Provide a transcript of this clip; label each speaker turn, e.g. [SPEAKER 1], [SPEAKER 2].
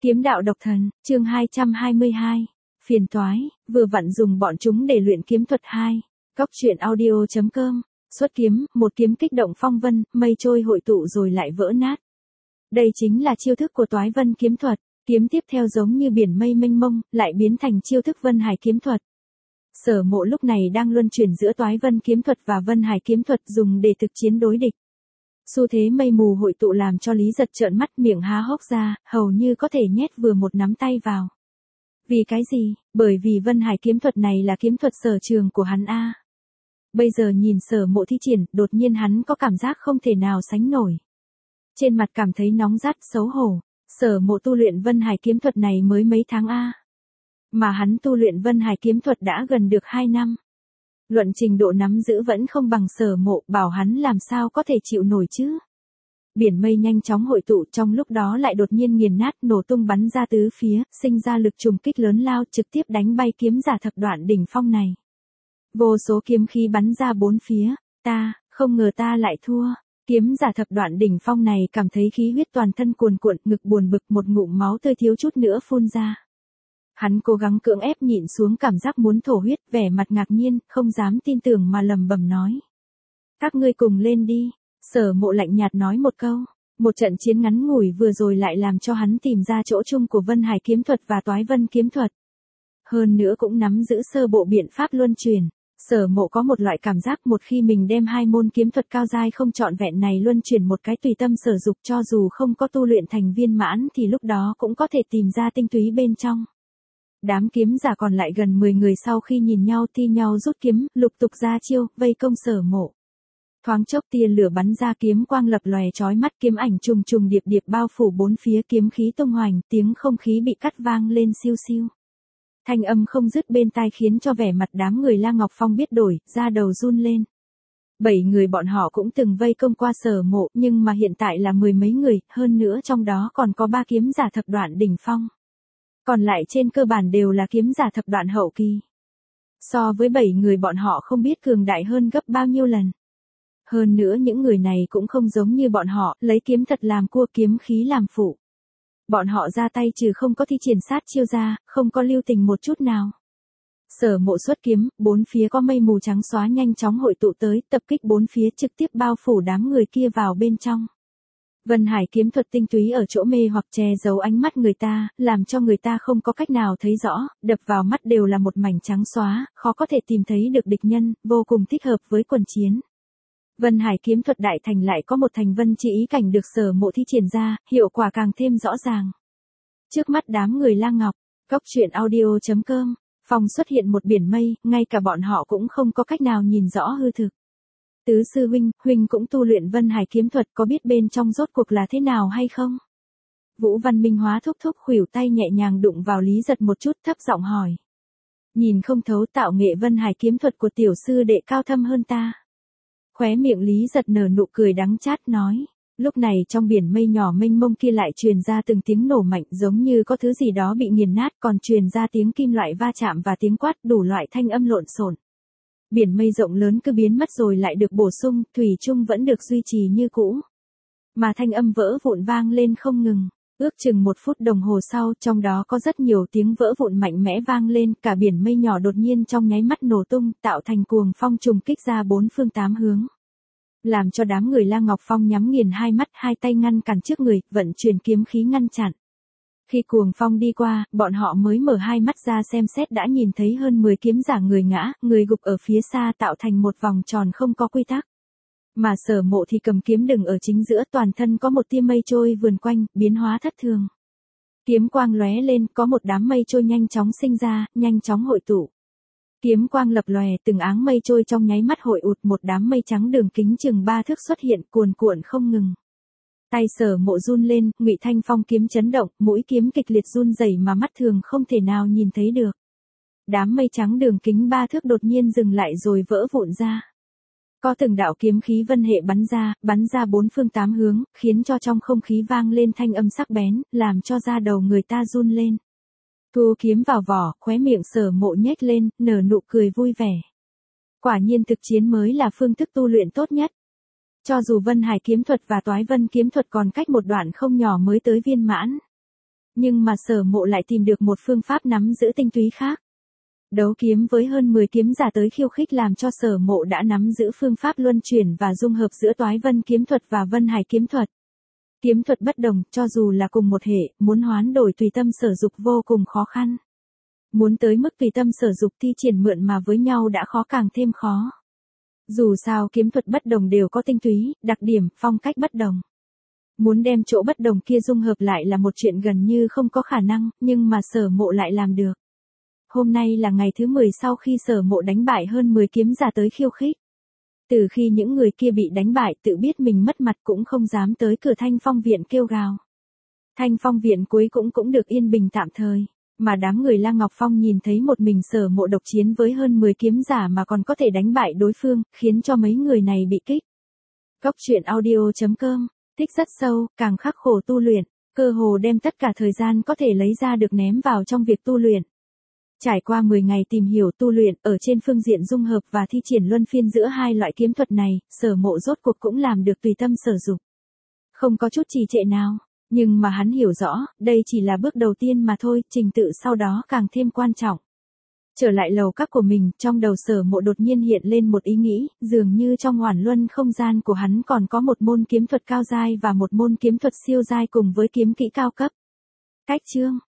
[SPEAKER 1] Kiếm đạo độc thần, chương 222. Phiền toái, vừa vặn dùng bọn chúng để luyện kiếm thuật 2. Góc truyện audio.com. Xuất kiếm, một kiếm kích động phong vân, mây trôi hội tụ rồi lại vỡ nát. Đây chính là chiêu thức của Toái Vân kiếm thuật, kiếm tiếp theo giống như biển mây mênh mông, lại biến thành chiêu thức Vân Hải kiếm thuật. Sở Mộ lúc này đang luân chuyển giữa Toái Vân kiếm thuật và Vân Hải kiếm thuật dùng để thực chiến đối địch. Xu thế mây mù hội tụ làm cho Lý Giật trợn mắt miệng há hốc ra, hầu như có thể nhét vừa một nắm tay vào. Vì cái gì? Bởi vì Vân Hải kiếm thuật này là kiếm thuật sở trường của hắn a. Bây giờ nhìn Sở Mộ thi triển, đột nhiên hắn có cảm giác không thể nào sánh nổi. Trên mặt cảm thấy nóng rát xấu hổ, Sở Mộ tu luyện Vân Hải kiếm thuật này mới mấy tháng a. Mà hắn tu luyện Vân Hải kiếm thuật đã gần được 2 năm. Luận trình độ nắm giữ vẫn không bằng Sở Mộ, bảo hắn làm sao có thể chịu nổi chứ. Biển mây nhanh chóng hội tụ, trong lúc đó lại đột nhiên nghiền nát, nổ tung bắn ra tứ phía, sinh ra lực trùng kích lớn lao, trực tiếp đánh bay kiếm giả thập đoạn đỉnh phong này. Vô số kiếm khí bắn ra bốn phía, không ngờ ta lại thua. Kiếm giả thập đoạn đỉnh phong này cảm thấy khí huyết toàn thân cuồn cuộn, ngực buồn bực, một ngụm máu tươi thiếu chút nữa phun ra. Hắn cố gắng cưỡng ép nhịn xuống cảm giác muốn thổ huyết, vẻ mặt ngạc nhiên, không dám tin tưởng mà lẩm bẩm nói. Các ngươi cùng lên đi. Sở Mộ lạnh nhạt nói một câu. Một trận chiến ngắn ngủi vừa rồi lại làm cho hắn tìm ra chỗ chung của Vân Hải kiếm thuật và Toái Vân kiếm thuật. Hơn nữa cũng nắm giữ sơ bộ biện pháp luân chuyển. Sở Mộ có một loại cảm giác một khi mình đem hai môn kiếm thuật cao giai không trọn vẹn này luân chuyển một cái tùy tâm sở dục, cho dù không có tu luyện thành viên mãn thì lúc đó cũng có thể tìm ra tinh túy bên trong. Đám kiếm giả còn lại gần 10 người sau khi nhìn nhau thi nhau rút kiếm, lục tục ra chiêu, vây công Sở Mộ. Thoáng chốc tia lửa bắn ra, kiếm quang lập lòe chói mắt, kiếm ảnh trùng trùng điệp điệp bao phủ bốn phía, kiếm khí tung hoành, tiếng không khí bị cắt vang lên xiu xiu. Thanh âm không dứt bên tai khiến cho vẻ mặt đám người La Ngọc Phong biết đổi, da đầu run lên. 7 người bọn họ cũng từng vây công qua Sở Mộ, nhưng mà hiện tại là 10 mấy người, hơn nữa trong đó còn có 3 kiếm giả thập đoạn đỉnh phong. Còn lại trên cơ bản đều là kiếm giả thập đoạn hậu kỳ. So với 7 người bọn họ không biết cường đại hơn gấp bao nhiêu lần. Hơn nữa những người này cũng không giống như bọn họ, lấy kiếm thật làm cua, kiếm khí làm phụ. Bọn họ ra tay trừ không có thi triển sát chiêu ra, không có lưu tình một chút nào. Sở Mộ xuất kiếm, bốn phía có mây mù trắng xóa nhanh chóng hội tụ tới, tập kích bốn phía, trực tiếp bao phủ đám người kia vào bên trong. Vân Hải kiếm thuật tinh túy ở chỗ mê hoặc che giấu ánh mắt người ta, làm cho người ta không có cách nào thấy rõ, đập vào mắt đều là một mảnh trắng xóa, khó có thể tìm thấy được địch nhân, vô cùng thích hợp với quần chiến. Vân Hải kiếm thuật đại thành lại có một thành vân chỉ ý cảnh được Sở Mộ thi triển ra, hiệu quả càng thêm rõ ràng. Trước mắt đám người La Ngọc, góc truyện audio.com, phòng xuất hiện một biển mây, ngay cả bọn họ cũng không có cách nào nhìn rõ hư thực. Tứ sư huynh cũng tu luyện Vân Hải kiếm thuật, có biết bên trong rốt cuộc là thế nào hay không? Vũ Văn Minh Hóa thúc khuỷu tay nhẹ nhàng đụng vào Lý Giật một chút, thấp giọng hỏi. Nhìn không thấu tạo nghệ Vân Hải kiếm thuật của tiểu sư đệ cao thâm hơn ta. Khóe miệng Lý Giật nở nụ cười đắng chát nói. Lúc này trong biển mây nhỏ mênh mông kia lại truyền ra từng tiếng nổ mạnh, giống như có thứ gì đó bị nghiền nát, còn truyền ra tiếng kim loại va chạm và tiếng quát, đủ loại thanh âm lộn xộn. Biển mây rộng lớn cứ biến mất rồi lại được bổ sung, thủy chung vẫn được duy trì như cũ. Mà thanh âm vỡ vụn vang lên không ngừng. Ước chừng 1 phút đồng hồ sau, trong đó có rất nhiều tiếng vỡ vụn mạnh mẽ vang lên, cả biển mây nhỏ đột nhiên trong nháy mắt nổ tung, tạo thành cuồng phong trùng kích ra 4 phương 8 hướng. Làm cho đám người La Ngọc Phong nhắm nghiền hai mắt, hai tay ngăn cản trước người, vận chuyển kiếm khí ngăn chặn. Khi cuồng phong đi qua, bọn họ mới mở hai mắt ra xem xét đã nhìn thấy hơn 10 kiếm giả người ngã, người gục ở phía xa, tạo thành một vòng tròn không có quy tắc. Mà Sở Mộ thì cầm kiếm đừng ở chính giữa, toàn thân có một tia mây trôi vườn quanh, biến hóa thất thường. Kiếm quang lóe lên, có một đám mây trôi nhanh chóng sinh ra, nhanh chóng hội tụ. Kiếm quang lập lòe, từng áng mây trôi trong nháy mắt hội ụt, một đám mây trắng đường kính chừng 3 thước xuất hiện, cuồn cuộn không ngừng. Tay Sở Mộ run lên, Ngụy Thanh Phong kiếm chấn động, mũi kiếm kịch liệt run rẩy mà mắt thường không thể nào nhìn thấy được. Đám mây trắng đường kính 3 thước đột nhiên dừng lại rồi vỡ vụn ra. Có từng đạo kiếm khí vân hệ bắn ra 4 phương 8 hướng, khiến cho trong không khí vang lên thanh âm sắc bén, làm cho da đầu người ta run lên. Thu kiếm vào vỏ, khóe miệng Sở Mộ nhếch lên, nở nụ cười vui vẻ. Quả nhiên thực chiến mới là phương thức tu luyện tốt nhất. Cho dù Vân Hải kiếm thuật và Toái Vân kiếm thuật còn cách một đoạn không nhỏ mới tới viên mãn. Nhưng mà Sở Mộ lại tìm được một phương pháp nắm giữ tinh túy khác. Đấu kiếm với hơn 10 kiếm giả tới khiêu khích làm cho Sở Mộ đã nắm giữ phương pháp luân chuyển và dung hợp giữa Toái Vân kiếm thuật và Vân Hải kiếm thuật. Kiếm thuật bất đồng, cho dù là cùng một hệ, muốn hoán đổi tùy tâm sở dục vô cùng khó khăn. Muốn tới mức tùy tâm sở dục thi triển mượn mà với nhau đã khó càng thêm khó. Dù sao kiếm thuật bất đồng đều có tinh túy, đặc điểm, phong cách bất đồng. Muốn đem chỗ bất đồng kia dung hợp lại là một chuyện gần như không có khả năng, nhưng mà Sở Mộ lại làm được. Hôm nay là ngày thứ 10 sau khi Sở Mộ đánh bại hơn 10 kiếm giả tới khiêu khích. Từ khi những người kia bị đánh bại tự biết mình mất mặt cũng không dám tới cửa Thanh Phong Viện kêu gào. Thanh Phong Viện cuối cũng được yên bình tạm thời. Mà đám người La Ngọc Phong nhìn thấy một mình Sở Mộ độc chiến với hơn 10 kiếm giả mà còn có thể đánh bại đối phương, khiến cho mấy người này bị kích. Góc truyện audio.com, thích rất sâu, càng khắc khổ tu luyện, cơ hồ đem tất cả thời gian có thể lấy ra được ném vào trong việc tu luyện. Trải qua 10 ngày tìm hiểu tu luyện ở trên phương diện dung hợp và thi triển luân phiên giữa hai loại kiếm thuật này, Sở Mộ rốt cuộc cũng làm được tùy tâm sở dục. Không có chút trì trệ nào. Nhưng mà hắn hiểu rõ, đây chỉ là bước đầu tiên mà thôi, trình tự sau đó càng thêm quan trọng. Trở lại lầu các của mình, trong đầu Sở Mộ đột nhiên hiện lên một ý nghĩ, dường như trong Oản Luân không gian của hắn còn có một môn kiếm thuật cao giai và một môn kiếm thuật siêu giai cùng với kiếm kỹ cao cấp. Cách chương